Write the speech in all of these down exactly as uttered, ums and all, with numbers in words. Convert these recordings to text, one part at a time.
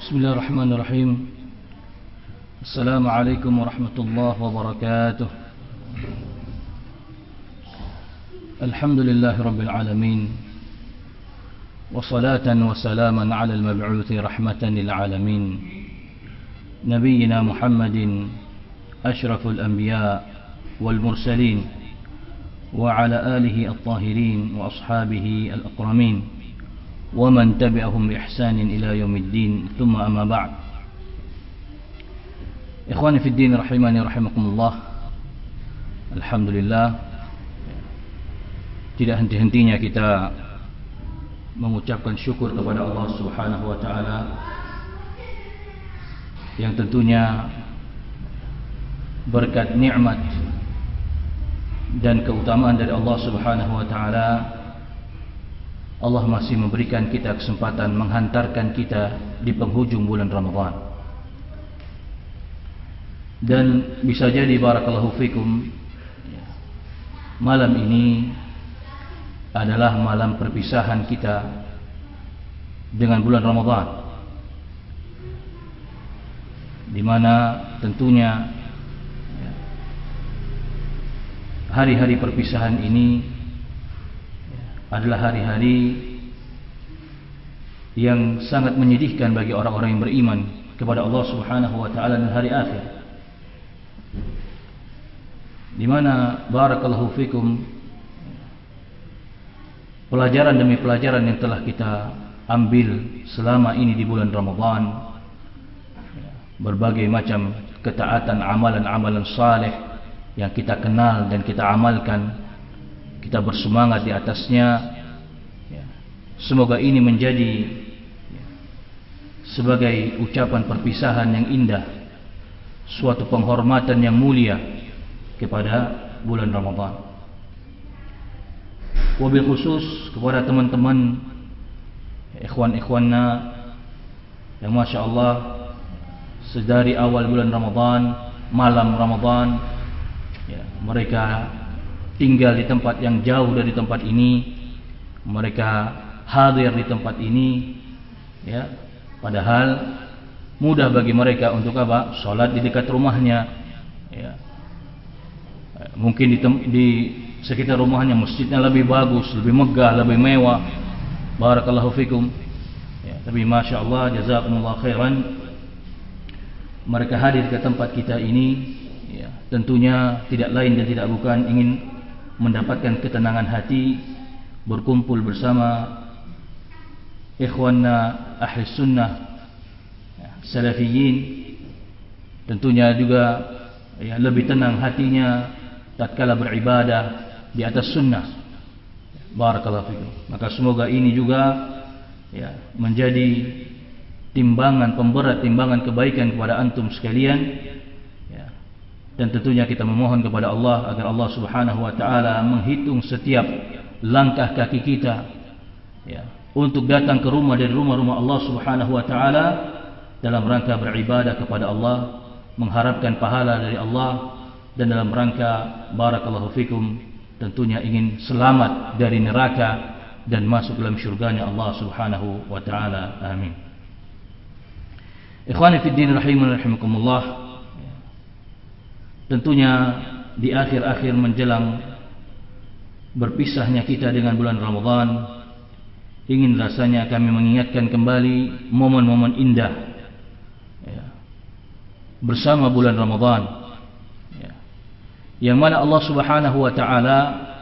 Bismillahirrahmanirrahim. Assalamualaikum warahmatullahi wabarakatuh. Alhamdulillahi rabbil alamin. Wassalatan wassalaman ala al-mab'uthi rahmatan lil alamin. Nabiyyina Muhammadin asyraful anbiya wal mursalin wa ala alihi at-tahirin wa ashabihi al-akramin ومن تبعهم بإحسان إلى يوم الدين ثم أما بعد. Ikhwani fi din rahimani rahimakumullah. Alhamdulillah, tidak henti-hentinya kita mengucapkan syukur kepada Allah Subhanahu wa taala yang tentunya berkat nikmat dan keutamaan dari Allah Subhanahu wa taala, Allah masih memberikan kita kesempatan menghantarkan kita di penghujung bulan Ramadan. Dan bisa jadi barakallahu fikum, malam ini adalah malam perpisahan kita dengan bulan Ramadan, di mana tentunya hari-hari perpisahan ini adalah hari-hari yang sangat menyedihkan bagi orang-orang yang beriman kepada Allah Subhanahu wa taala dan hari akhir, di mana barakallahu fikum pelajaran demi pelajaran yang telah kita ambil selama ini di bulan Ramadan, berbagai macam ketaatan, amalan-amalan saleh yang kita kenal dan kita amalkan, kita bersemangat di atasnya. Semoga ini menjadi sebagai ucapan perpisahan yang indah, suatu penghormatan yang mulia kepada bulan Ramadan. Wabil khusus kepada teman-teman ikhwan-ikhwanna yang Masya Allah sedari awal bulan Ramadan, malam Ramadan, ya, mereka tinggal di tempat yang jauh dari tempat ini, mereka hadir di tempat ini, ya, padahal mudah bagi mereka untuk apa? Salat di dekat rumahnya, ya. Mungkin di, di sekitar rumahnya masjidnya lebih bagus, lebih megah, lebih mewah. Barakallahu fikum. Ya, tapi Masya Allah, jazakumullah khairan, mereka hadir ke tempat kita ini, ya, tentunya tidak lain dan tidak bukan ingin mendapatkan ketenangan hati, berkumpul bersama ikhwanna ahli sunnah salafiyin, tentunya juga ya, lebih tenang hatinya tatkala beribadah di atas sunnah. Barakallahu fikum. Maka semoga ini juga ya, menjadi timbangan pemberat, timbangan kebaikan kepada antum sekalian. Dan tentunya kita memohon kepada Allah agar Allah Subhanahu wa taala menghitung setiap langkah kaki kita, ya, untuk datang ke rumah dari rumah-rumah Allah Subhanahu wa taala dalam rangka beribadah kepada Allah, mengharapkan pahala dari Allah, dan dalam rangka barakallahu fikum tentunya ingin selamat dari neraka dan masuk dalam syurganya Allah Subhanahu wa taala. Amin. Ikhwani fid din rahimani rahimakumullah. Tentunya di akhir-akhir menjelang berpisahnya kita dengan bulan Ramadan, ingin rasanya kami mengingatkan kembali momen-momen indah, ya, bersama bulan Ramadan, ya, yang mana Allah Subhanahu wa taala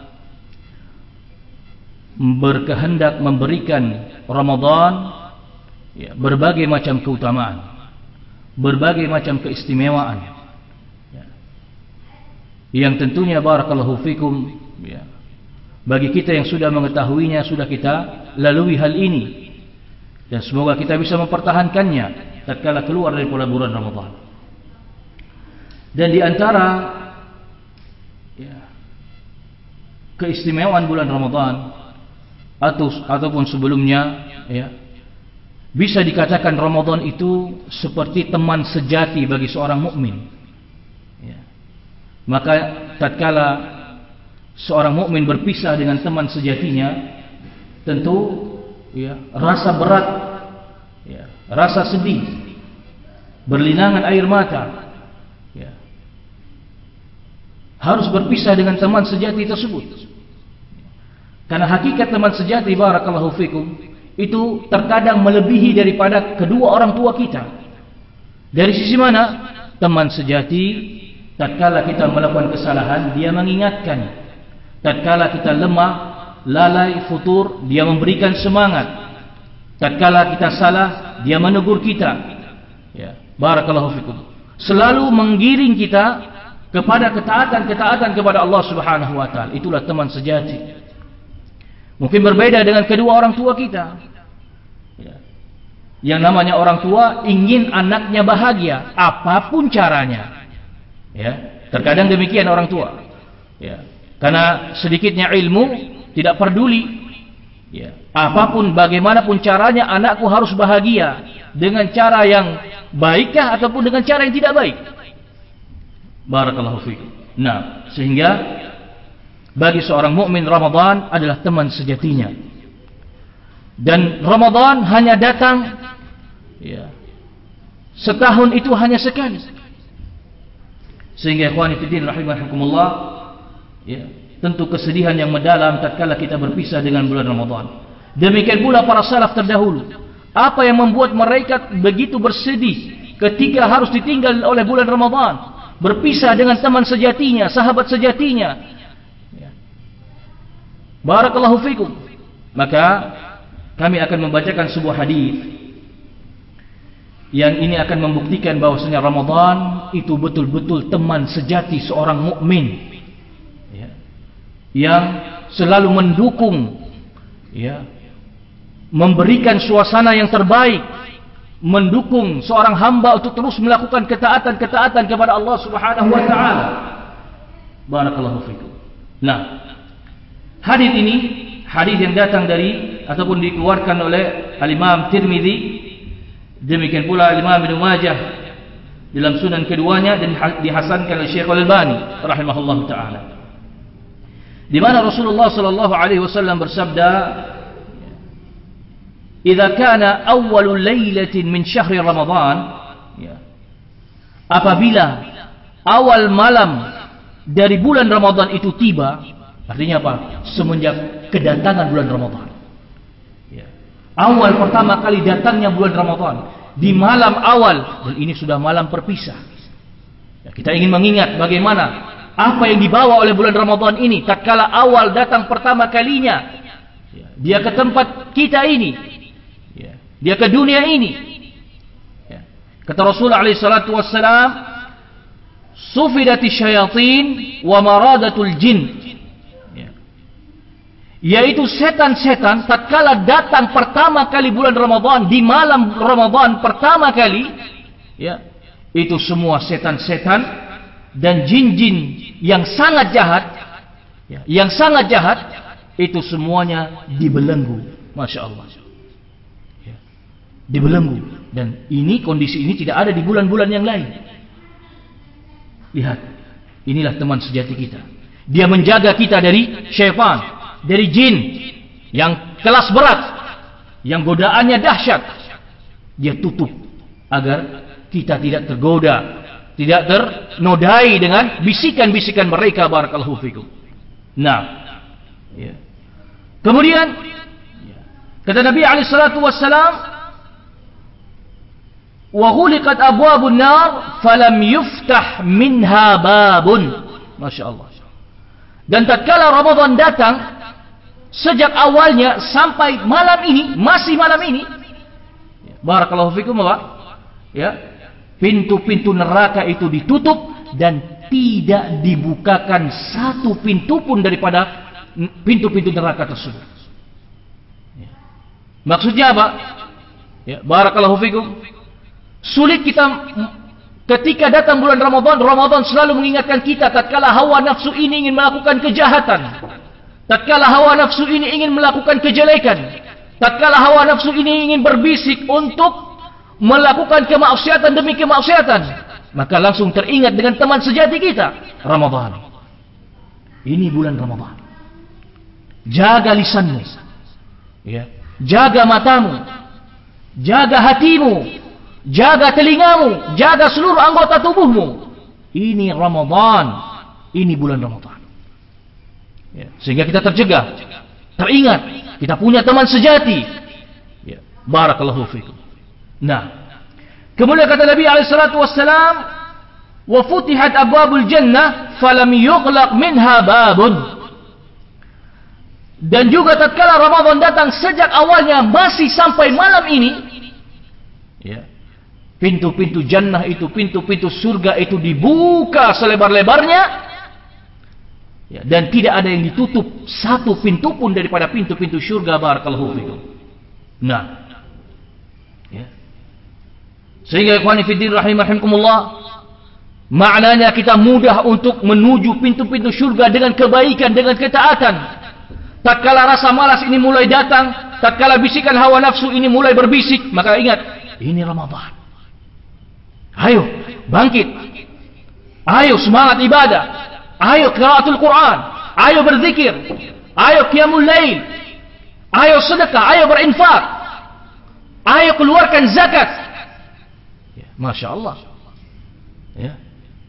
berkehendak memberikan Ramadan, ya, berbagai macam keutamaan, berbagai macam keistimewaan, yang tentunya barakallahu fikum, ya, bagi kita yang sudah mengetahuinya, sudah kita lalui hal ini, dan semoga kita bisa mempertahankannya tatkala keluar dari bulan Ramadan. Dan di antara, ya, keistimewaan bulan Ramadan atau ataupun sebelumnya, ya, bisa dikatakan Ramadan itu seperti teman sejati bagi seorang mukmin. Maka tatkala seorang mukmin berpisah dengan teman sejatinya, tentu ya, rasa berat ya, rasa sedih, berlinangan air mata, ya, harus berpisah dengan teman sejati tersebut. Karena hakikat teman sejati, barakallahu fikum, itu terkadang melebihi daripada kedua orang tua kita. Dari sisi mana? Teman sejati, tatkala kita melakukan kesalahan, dia mengingatkan. Tatkala kita lemah, lalai, futur, dia memberikan semangat. Tatkala kita salah, dia menegur kita. Ya, barakallahu fikum. Selalu menggiring kita kepada ketaatan-ketaatan kepada Allah Subhanahu wa taala. Itulah teman sejati. Mungkin berbeda dengan kedua orang tua kita. Ya. Yang namanya orang tua ingin anaknya bahagia apapun caranya. Ya, terkadang demikian orang tua. Ya, karena sedikitnya ilmu tidak peduli. Ya, apapun bagaimanapun caranya anakku harus bahagia dengan cara yang baikkah ataupun dengan cara yang tidak baik. Barakallahu fikum. Nah, sehingga bagi seorang mukmin Ramadan adalah teman sejatinya. Dan Ramadan hanya datang, ya, setahun itu hanya sekali. Sehingga ikhwani fillah rahimakumullah, ya, tentu kesedihan yang mendalam tatkala kita berpisah dengan bulan Ramadan. Demikian pula para salaf terdahulu. Apa yang membuat mereka begitu bersedih ketika harus ditinggal oleh bulan Ramadan, berpisah dengan teman sejatinya, sahabat sejatinya. Ya. Barakallahu fikum. Maka kami akan membacakan sebuah hadis yang ini akan membuktikan bahwasanya Ramadan itu betul-betul teman sejati seorang mukmin, ya, yang selalu mendukung, ya, memberikan suasana yang terbaik, mendukung seorang hamba untuk terus melakukan ketaatan-ketaatan kepada Allah Subhanahu wa taala. Barakallahu fikum. Nah, hadis ini hadis yang datang dari ataupun dikeluarkan oleh Al-Imam Tirmizi, demikian pula Al-Imam Ibnu Majah dalam sunan keduanya, dan dihasankan oleh Syekh Al-Albani rahimahullahu taala, di mana Rasulullah sallallahu alaihi wasallam bersabda, "Idza kana awwalul lailatin min syahri Ramadan," ya, apabila awal malam dari bulan Ramadan itu tiba, artinya apa? Semenjak kedatangan bulan Ramadan. Ya. Awal pertama kali datangnya bulan Ramadan, di malam awal, dan ini sudah malam perpisah. Ya, kita ingin mengingat bagaimana apa yang dibawa oleh bulan Ramadan ini tatkala awal datang pertama kalinya. Ya, dia ke tempat kita ini. Ya, dia ke dunia ini. Ya. Kata Rasulullah alaihi salatu wassalam, "Sufidati syayatin wa maradatul jin." Yaitu setan-setan tatkala datang pertama kali bulan Ramadan, di malam Ramadan pertama kali, ya, itu semua setan-setan dan jin-jin yang sangat jahat, ya, yang sangat jahat, itu semuanya dibelenggu. Masya Allah, ya, dibelenggu. Dan ini, kondisi ini tidak ada di bulan-bulan yang lain. Lihat, inilah teman sejati kita. Dia menjaga kita dari syaitan, dari jin yang kelas berat, yang godaannya dahsyat. Dia tutup agar kita tidak tergoda, tidak ternodai dengan bisikan-bisikan mereka. Barakallahu fikum. Nah, ya. Kemudian kata Nabi alaihi salatu wassalam, "Wa ghuliqat abwabun nar falam yuftah minha babun." Masya Allah. Dan tatkala Ramadan datang, sejak awalnya sampai malam ini, masih malam ini, barakallahu fikum, Bapak, ya, pintu-pintu neraka itu ditutup dan tidak dibukakan satu pintu pun daripada pintu-pintu neraka tersebut. Ya. Maksudnya apa? Ya, barakallahu fikum. Sulit kita ketika datang bulan Ramadan, Ramadan selalu mengingatkan kita tatkala hawa nafsu ini ingin melakukan kejahatan, tatkala hawa nafsu ini ingin melakukan kejelekan, tatkala hawa nafsu ini ingin berbisik untuk melakukan kemaksiatan demi kemaksiatan, maka langsung teringat dengan teman sejati kita, Ramadan. Ini bulan Ramadan. Jaga lisanmu, ya, jaga matamu, jaga hatimu, jaga telingamu, jaga seluruh anggota tubuhmu. Ini Ramadan, ini bulan Ramadan. Ya, sehingga kita tercegah, teringat, kita punya teman sejati. Ya, barakallahu fikum. Nah, kemudian kata Nabi alaihi salatu wassalam, wa futihat abwabul jannah falam yughlaq minha babun. Dan juga tatkala Ramadan datang sejak awalnya masih sampai malam ini, ya, pintu-pintu jannah itu, pintu-pintu surga itu dibuka selebar-lebarnya, ya, dan tidak ada yang ditutup satu pintu pun daripada pintu-pintu surga. Barakallahu fikum. Nah, ya, sehingga ikhwani fiddin rahimakumullah, maknanya kita mudah untuk menuju pintu-pintu surga dengan kebaikan, dengan ketaatan. Tatkala rasa malas ini mulai datang, tatkala bisikan hawa nafsu ini mulai berbisik, maka ingat, ini Ramadan. Ayo bangkit, ayo semangat ibadah, ayo qiraatul Quran, ayo berzikir, ayo qiyamul lail, ayo sedekah, ayo berinfak, ayo keluarkan zakat. Ya, Masya Allah, ya.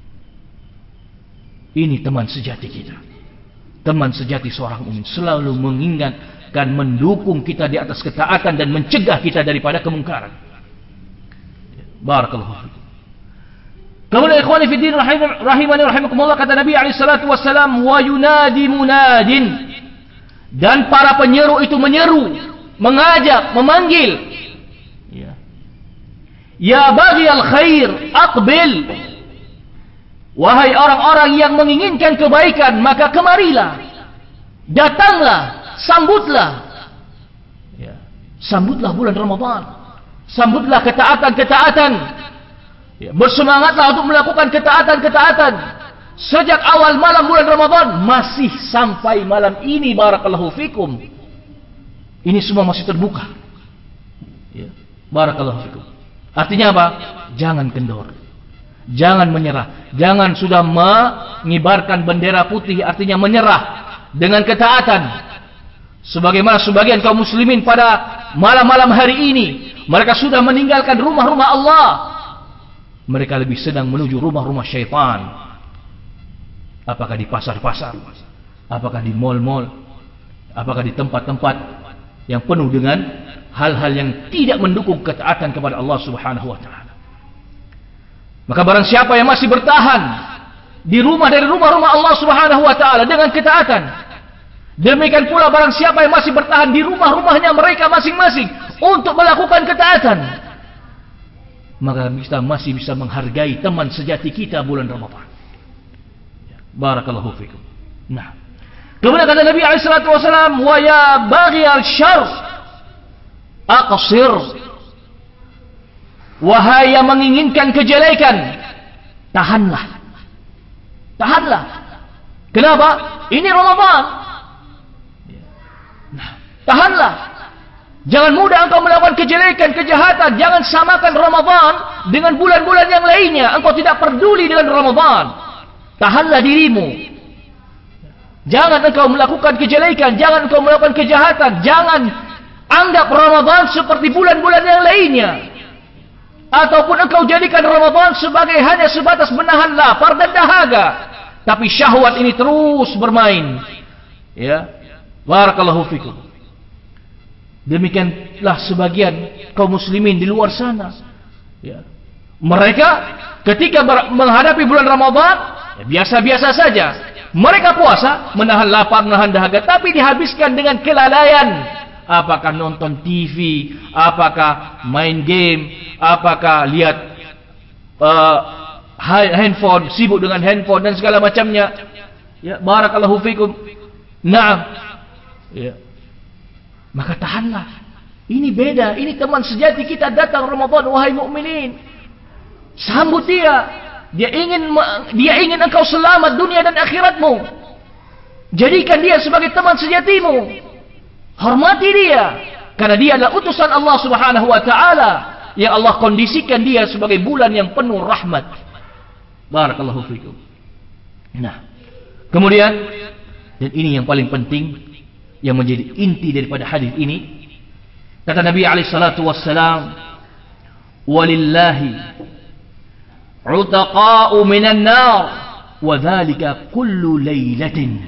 Ini teman sejati kita. Teman sejati seorang mukmin selalu mengingatkan, mendukung kita di atas ketaatan dan mencegah kita daripada kemungkaran. Barakallahu fikum. Kemudian ikhwani fi din rahimani rahimakumullah, kata Nabi alaihi salatu wassalam, wa yunadi munadin, dan para penyeru itu menyeru, mengajak, memanggil, ya, ya baghiyal khair aqbil. Wahai orang-orang yang menginginkan kebaikan, maka kemarilah, datanglah, sambutlah, ya, sambutlah bulan Ramadan, sambutlah ketaatan-ketaatan, ya, bersemangatlah untuk melakukan ketaatan-ketaatan sejak awal malam bulan Ramadan masih sampai malam ini. Barakallahu fikum. Ini semua masih terbuka, ya, barakallahu fikum. Artinya apa? Jangan kendor, jangan menyerah, jangan sudah mengibarkan bendera putih, artinya menyerah dengan ketaatan. Sebagaimana sebagian kaum muslimin pada malam-malam hari ini, mereka sudah meninggalkan rumah-rumah Allah, mereka lebih sedang menuju rumah-rumah syaitan. Apakah di pasar-pasar, apakah di mal-mal, apakah di tempat-tempat yang penuh dengan hal-hal yang tidak mendukung ketaatan kepada Allah Subhanahu wa taala. Maka barang siapa yang masih bertahan di rumah dari rumah-rumah Allah Subhanahu wa taala dengan ketaatan, demikian pula barang siapa yang masih bertahan di rumah-rumahnya mereka masing-masing untuk melakukan ketaatan, maka kita masih bisa menghargai teman sejati kita bulan Ramadan. Barakallahu fikum. Nah, kemudian kata Nabi alaihi salatu wasallam, wa ya baghiyal syarr aqsir. Wahai yang menginginkan kejelekan, tahanlah, tahanlah. Kenapa? Ini Ramadan. Nah, tahanlah. Jangan mudah engkau melakukan kejelekan, kejahatan. Jangan samakan Ramadan dengan bulan-bulan yang lainnya. Engkau tidak peduli dengan Ramadan. Tahanlah dirimu. Jangan engkau melakukan kejelekan, jangan engkau melakukan kejahatan. Jangan anggap Ramadan seperti bulan-bulan yang lainnya. Ataupun engkau jadikan Ramadan sebagai hanya sebatas menahan lapar dan dahaga, tapi syahwat ini terus bermain. Ya, barakallahu fikum. Demikianlah sebagian kaum muslimin di luar sana. Ya, mereka ketika menghadapi bulan Ramadan, ya, biasa-biasa saja. Mereka puasa, menahan lapar, menahan dahaga, tapi dihabiskan dengan kelalaian. Apakah nonton T V, apakah main game, apakah lihat uh, handphone, sibuk dengan handphone dan segala macamnya. Ya, barakallahu fikum. Naam. Ya. Maka tahanlah. Ini beda, ini teman sejati kita datang Ramadan, wahai mukminin. Sambut dia. Dia ingin dia ingin engkau selamat dunia dan akhiratmu. Jadikan dia sebagai teman sejatimu. Hormati dia, karena dia adalah utusan Allah Subhanahu wa taala yang Allah kondisikan dia sebagai bulan yang penuh rahmat. Barakallahu fikum. Nah, kemudian, dan ini yang paling penting yang menjadi inti daripada hadis ini, Kata Nabi alaihi salatu wassalam, walillahi utaqa'u minan nar wa dhalika kullu lailatin.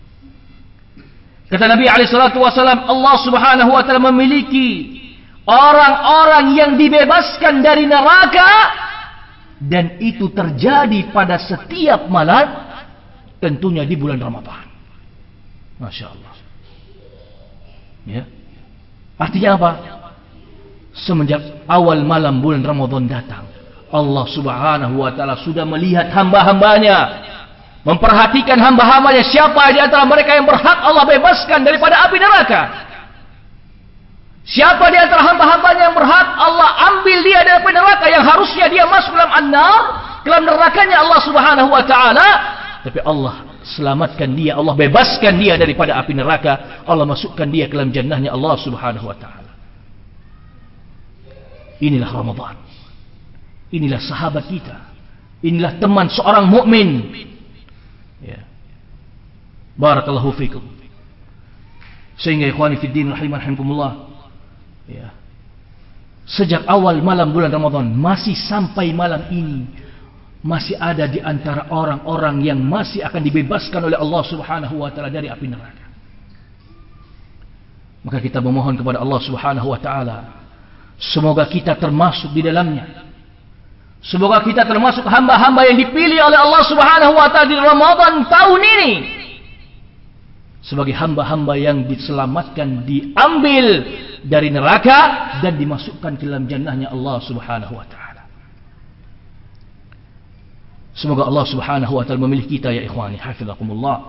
Kata Nabi alaihi salatu wassalam, Allah Subhanahu wa taala memiliki orang-orang yang dibebaskan dari neraka, dan itu terjadi pada setiap malam, tentunya di bulan Ramadan. Masya Allah. Ya. Artinya apa? Semenjak awal malam bulan Ramadan datang, Allah Subhanahu wa taala sudah melihat hamba-hambanya, memperhatikan hamba-hambanya, siapa di antara mereka yang berhak Allah bebaskan daripada api neraka. Siapa di antara hamba-hambanya yang berhak Allah ambil dia dari api neraka, yang harusnya dia masuk dalam an-nar, dalam nerakanya Allah Subhanahu wa taala, tapi Allah selamatkan dia, Allah bebaskan dia daripada api neraka, Allah masukkan dia ke dalam jannahnya Allah Subhanahu wa taala. Inilah Ramadan. Inilah sahabat kita. Inilah teman seorang mukmin. Ya. Barakallahu fikum. Sehingga ikhwani fid din rahimakumullah, ya. Sejak awal malam bulan Ramadan masih sampai malam ini, masih ada di antara orang-orang yang masih akan dibebaskan oleh Allah Subhanahu wa taala dari api neraka. Maka kita memohon kepada Allah Subhanahu wa taala, semoga kita termasuk di dalamnya. Semoga kita termasuk hamba-hamba yang dipilih oleh Allah Subhanahu wa taala di Ramadan tahun ini sebagai hamba-hamba yang diselamatkan, diambil dari neraka dan dimasukkan ke dalam jannahnya Allah Subhanahu wa taala. Semoga Allah Subhanahu wa taala memilih kita ya ikhwani hafizakumullah.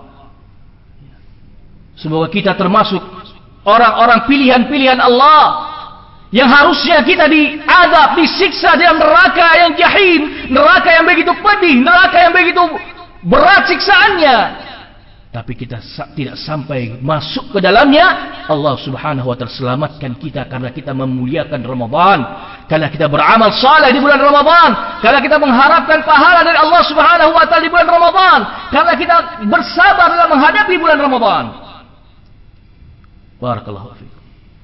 Semoga kita termasuk orang-orang pilihan-pilihan Allah yang harusnya kita diadab, disiksa dalam neraka yang jahim, neraka yang begitu pedih, neraka yang begitu berat siksaannya, tapi kita tidak sampai masuk ke dalamnya. Allah Subhanahu wa taala selamatkan kita karena kita memuliakan Ramadan, karena kita beramal saleh di bulan Ramadan, karena kita mengharapkan pahala dari Allah Subhanahu wa taala di bulan Ramadan, karena kita bersabar dalam menghadapi bulan Ramadan. Barakallahu fiikum.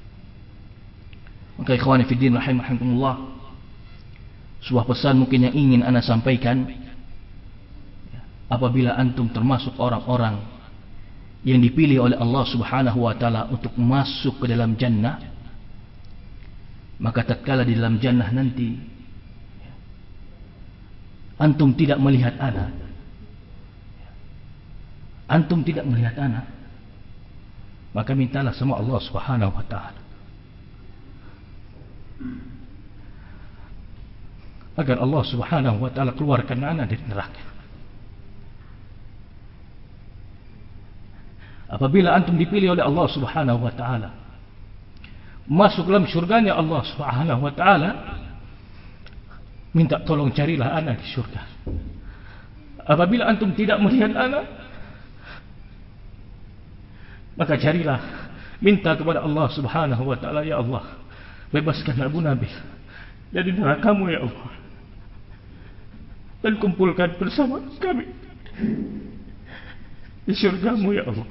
Maka ikhwani fiddin rahimakumullah, sebuah pesan mungkin yang ingin ana sampaikan, apabila antum termasuk orang-orang yang dipilih oleh Allah Subhanahu wa taala untuk masuk ke dalam jannah, maka tatkala di dalam jannah nanti antum tidak melihat ana, antum tidak melihat ana, maka mintalah sama Allah Subhanahu wa taala agar Allah Subhanahu wa taala keluarkan ana dari neraka. Apabila antum dipilih oleh Allah Subhanahu wa taala masuk dalam syurganya Allah Subhanahu wa taala, minta tolong carilah ana di syurga. Apabila antum tidak melihat ana, maka carilah, minta kepada Allah Subhanahu wa taala, ya Allah, bebaskan Abu Nabil dari nerakamu ya Allah, dan kumpulkan bersama kami di syurgamu ya Allah.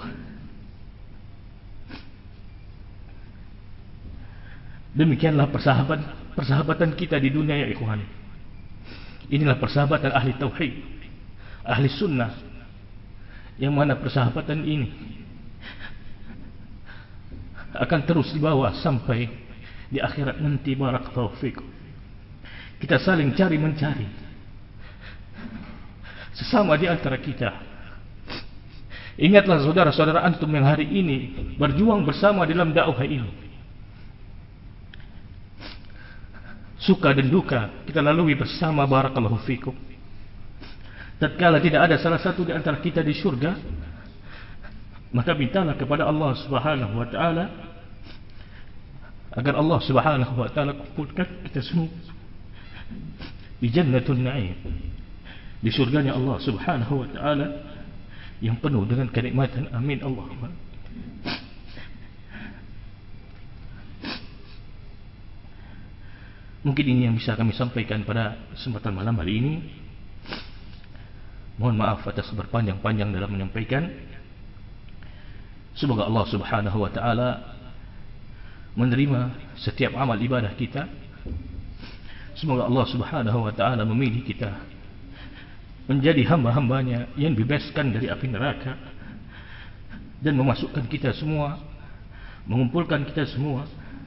Demikianlah persahabatan persahabatan kita di dunia ya ikhwan. Inilah persahabatan ahli tauhid, ahli sunnah, yang mana persahabatan ini akan terus dibawa sampai di akhirat nanti. Barakallahu fikum. Kita saling cari mencari sesama di antara kita. Ingatlah saudara-saudara antum yang hari ini berjuang bersama dalam dakwah ini. Suka dan duka kita lalui bersama. Barakallahu fikum. Tatkala tidak ada salah satu di antara kita di syurga, maka mintalah kepada Allah Subhanahu wa taala agar Allah Subhanahu wa taala kumpulkan kita semua di Jannatul Na'im, di surganya Allah Subhanahu wa taala yang penuh dengan kenikmatan. Amin Allahumma. Mungkin ini yang bisa kami sampaikan pada kesempatan malam hari ini. Mohon maaf atas berpanjang-panjang dalam menyampaikan. Semoga Allah Subhanahu wa taala menerima setiap amal ibadah kita. Semoga Allah Subhanahu wa ta'ala memilih kita menjadi hamba-hambanya yang dibebaskan dari api neraka, dan memasukkan kita semua, mengumpulkan kita semua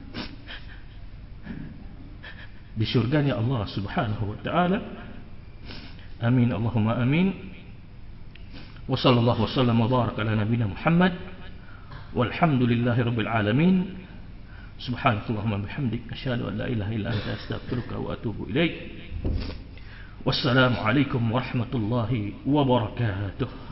di syurganya Allah Subhanahu wa ta'ala. Amin Allahumma amin. Wa sallallahu wasallam wa baraka ala nabina Muhammad walhamdulillahi rabbil alamin. Subhanakallahumma bihamdik asyhadu an la ilaha illa anta astaghfiruka wa atubu ilaik. Wassalamu alaikum warahmatullahi wabarakatuh.